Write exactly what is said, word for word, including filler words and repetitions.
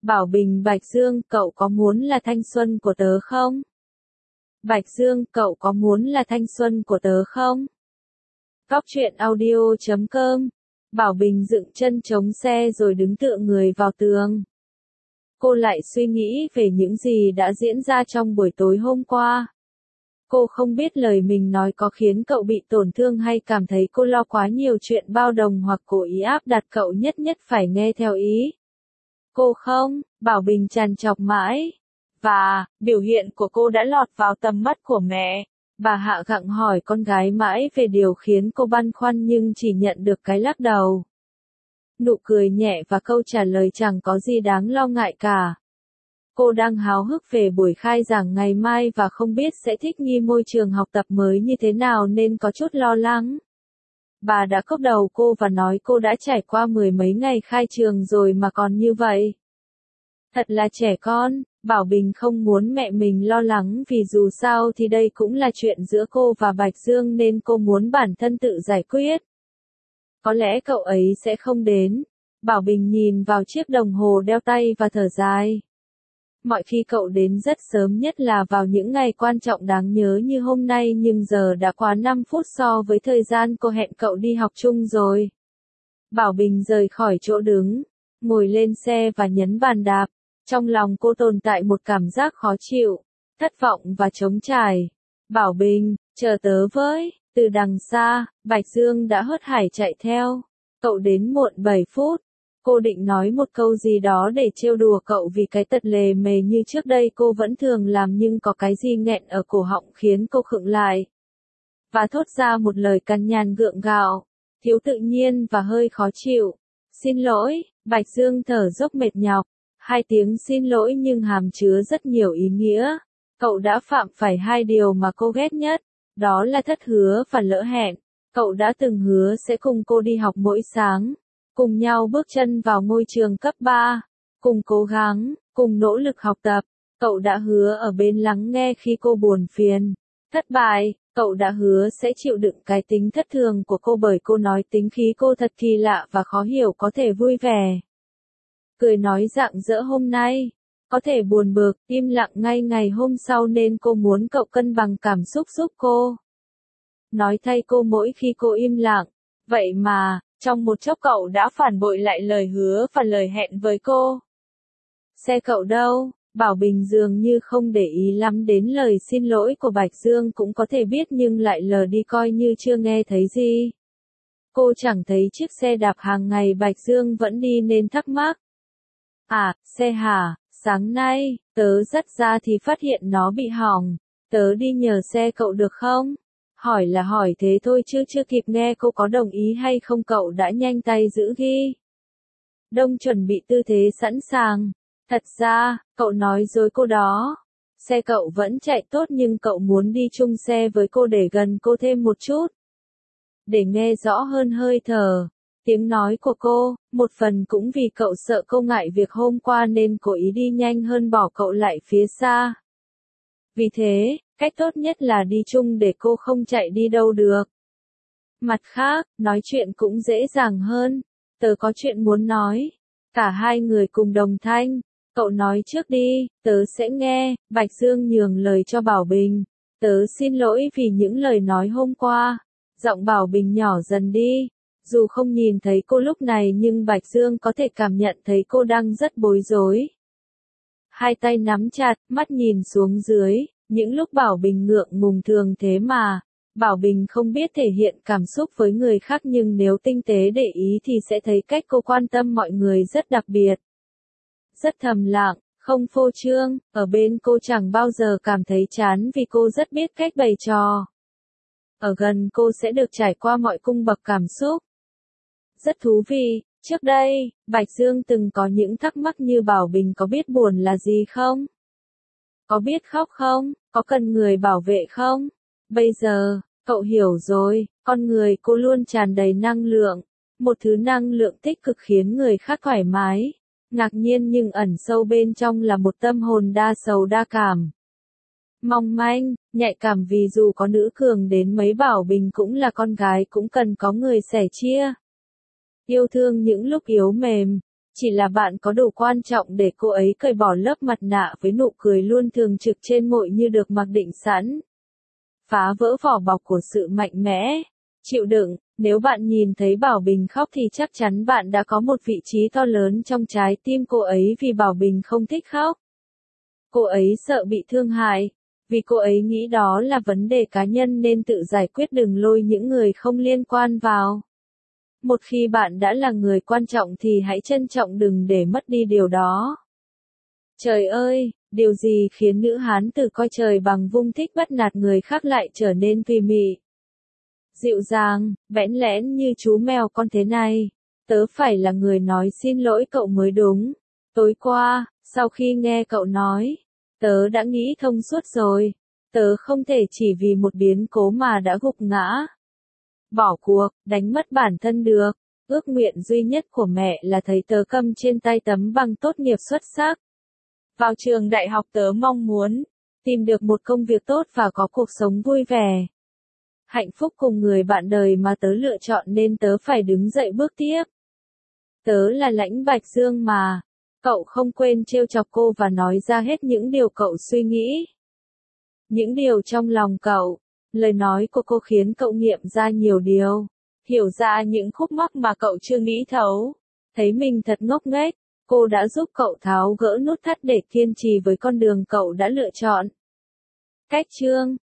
Bảo Bình Bạch Dương, cậu có muốn là thanh xuân của tớ không? Bạch Dương, cậu có muốn là thanh xuân của tớ không? Cóc truyện audio chấm com. Bảo Bình dựng chân chống xe rồi đứng tựa người vào tường. Cô lại suy nghĩ về những gì đã diễn ra trong buổi tối hôm qua. Cô không biết lời mình nói có khiến cậu bị tổn thương hay cảm thấy cô lo quá nhiều chuyện bao đồng hoặc cố ý áp đặt cậu nhất nhất phải nghe theo ý. Cô không, Bảo Bình trằn trọc mãi. Và, biểu hiện của cô đã lọt vào tầm mắt của mẹ. Bà Hạ gặng hỏi con gái mãi về điều khiến cô băn khoăn nhưng chỉ nhận được cái lắc đầu. Nụ cười nhẹ và câu trả lời chẳng có gì đáng lo ngại cả. Cô đang háo hức về buổi khai giảng ngày mai và không biết sẽ thích nghi môi trường học tập mới như thế nào nên có chút lo lắng. Bà đã cốc đầu cô và nói cô đã trải qua mười mấy ngày khai trường rồi mà còn như vậy. Thật là trẻ con, Bảo Bình không muốn mẹ mình lo lắng vì dù sao thì đây cũng là chuyện giữa cô và Bạch Dương nên cô muốn bản thân tự giải quyết. Có lẽ cậu ấy sẽ không đến. Bảo Bình nhìn vào chiếc đồng hồ đeo tay và thở dài. Mọi khi cậu đến rất sớm, nhất là vào những ngày quan trọng đáng nhớ như hôm nay, nhưng giờ đã quá năm phút so với thời gian cô hẹn cậu đi học chung rồi. Bảo Bình rời khỏi chỗ đứng, ngồi lên xe và nhấn bàn đạp. Trong lòng cô tồn tại một cảm giác khó chịu, thất vọng và trống trải. Bảo Bình, chờ tớ với. Từ đằng xa, Bạch Dương đã hớt hải chạy theo. Cậu đến muộn bảy phút. Cô định nói một câu gì đó để trêu đùa cậu vì cái tật lề mề như trước đây cô vẫn thường làm, nhưng có cái gì nghẹn ở cổ họng khiến cô khựng lại. Và thốt ra một lời cằn nhằn gượng gạo, thiếu tự nhiên và hơi khó chịu. Xin lỗi, Bạch Dương thở dốc mệt nhọc. Hai tiếng xin lỗi nhưng hàm chứa rất nhiều ý nghĩa. Cậu đã phạm phải hai điều mà cô ghét nhất. Đó là thất hứa và lỡ hẹn. Cậu đã từng hứa sẽ cùng cô đi học mỗi sáng. Cùng nhau bước chân vào ngôi trường cấp ba. Cùng cố gắng, cùng nỗ lực học tập. Cậu đã hứa ở bên lắng nghe khi cô buồn phiền. Thất bại, cậu đã hứa sẽ chịu đựng cái tính thất thường của cô bởi cô nói tính khí cô thật kỳ lạ và khó hiểu, có thể vui vẻ. Cười nói rạng rỡ hôm nay, có thể buồn bực, im lặng ngay ngày hôm sau nên cô muốn cậu cân bằng cảm xúc giúp cô. Nói thay cô mỗi khi cô im lặng. Vậy mà, trong một chốc cậu đã phản bội lại lời hứa và lời hẹn với cô. Xe cậu đâu? Bảo Bình dường như không để ý lắm đến lời xin lỗi của Bạch Dương, cũng có thể biết nhưng lại lờ đi coi như chưa nghe thấy gì. Cô chẳng thấy chiếc xe đạp hàng ngày Bạch Dương vẫn đi nên thắc mắc. À, xe hả? Sáng nay, tớ dắt ra thì phát hiện nó bị hỏng. Tớ đi nhờ xe cậu được không? Hỏi là hỏi thế thôi chứ chưa kịp nghe cô có đồng ý hay không cậu đã nhanh tay giữ ghi. Đông chuẩn bị tư thế sẵn sàng. Thật ra, cậu nói dối cô đó. Xe cậu vẫn chạy tốt nhưng cậu muốn đi chung xe với cô để gần cô thêm một chút. Để nghe rõ hơn hơi thở, tiếng nói của cô, một phần cũng vì cậu sợ cô ngại việc hôm qua nên cố ý đi nhanh hơn bỏ cậu lại phía xa. Vì thế, cách tốt nhất là đi chung để cô không chạy đi đâu được. Mặt khác, nói chuyện cũng dễ dàng hơn. Tớ có chuyện muốn nói. Cả hai người cùng đồng thanh. Cậu nói trước đi, tớ sẽ nghe. Bạch Dương nhường lời cho Bảo Bình. Tớ xin lỗi vì những lời nói hôm qua. Giọng Bảo Bình nhỏ dần đi. Dù không nhìn thấy cô lúc này nhưng Bạch Dương có thể cảm nhận thấy cô đang rất bối rối. Hai tay nắm chặt, mắt nhìn xuống dưới. Những lúc Bảo Bình ngượng ngùng thường thế mà. Bảo Bình không biết thể hiện cảm xúc với người khác nhưng nếu tinh tế để ý thì sẽ thấy cách cô quan tâm mọi người rất đặc biệt. Rất thầm lặng, không phô trương, ở bên cô chẳng bao giờ cảm thấy chán vì cô rất biết cách bày trò. Ở gần cô sẽ được trải qua mọi cung bậc cảm xúc. Rất thú vị, trước đây, Bạch Dương từng có những thắc mắc như Bảo Bình có biết buồn là gì không? Có biết khóc không? Có cần người bảo vệ không? Bây giờ, cậu hiểu rồi, con người cô luôn tràn đầy năng lượng. Một thứ năng lượng tích cực khiến người khác thoải mái. Ngạc nhiên nhưng ẩn sâu bên trong là một tâm hồn đa sầu đa cảm. Mong manh, nhạy cảm vì dù có nữ cường đến mấy Bảo Bình cũng là con gái cũng cần có người sẻ chia. Yêu thương những lúc yếu mềm. Chỉ là bạn có đủ quan trọng để cô ấy cởi bỏ lớp mặt nạ với nụ cười luôn thường trực trên môi như được mặc định sẵn. Phá vỡ vỏ bọc của sự mạnh mẽ. Chịu đựng, nếu bạn nhìn thấy Bảo Bình khóc thì chắc chắn bạn đã có một vị trí to lớn trong trái tim cô ấy vì Bảo Bình không thích khóc. Cô ấy sợ bị thương hại, vì cô ấy nghĩ đó là vấn đề cá nhân nên tự giải quyết, đừng lôi những người không liên quan vào. Một khi bạn đã là người quan trọng thì hãy trân trọng, đừng để mất đi điều đó. Trời ơi, điều gì khiến nữ hán tử coi trời bằng vung thích bắt nạt người khác lại trở nên tùy mị, dịu dàng, bẽn lẽn như chú mèo con thế này? Tớ phải là người nói xin lỗi cậu mới đúng. Tối qua, sau khi nghe cậu nói, tớ đã nghĩ thông suốt rồi. Tớ không thể chỉ vì một biến cố mà đã gục ngã, bỏ cuộc, đánh mất bản thân được. Ước nguyện duy nhất của mẹ là thấy tớ cầm trên tay tấm bằng tốt nghiệp xuất sắc. Vào trường đại học tớ mong muốn tìm được một công việc tốt và có cuộc sống vui vẻ, hạnh phúc cùng người bạn đời mà tớ lựa chọn, nên tớ phải đứng dậy bước tiếp. Tớ là Lãnh Bạch Dương mà. Cậu không quên trêu chọc cô và nói ra hết những điều cậu suy nghĩ, những điều trong lòng cậu. Lời nói của cô khiến cậu nghiệm ra nhiều điều, hiểu ra những khúc mắc mà cậu chưa nghĩ thấu. Thấy mình thật ngốc nghếch, cô đã giúp cậu tháo gỡ nút thắt để kiên trì với con đường cậu đã lựa chọn. Cách chương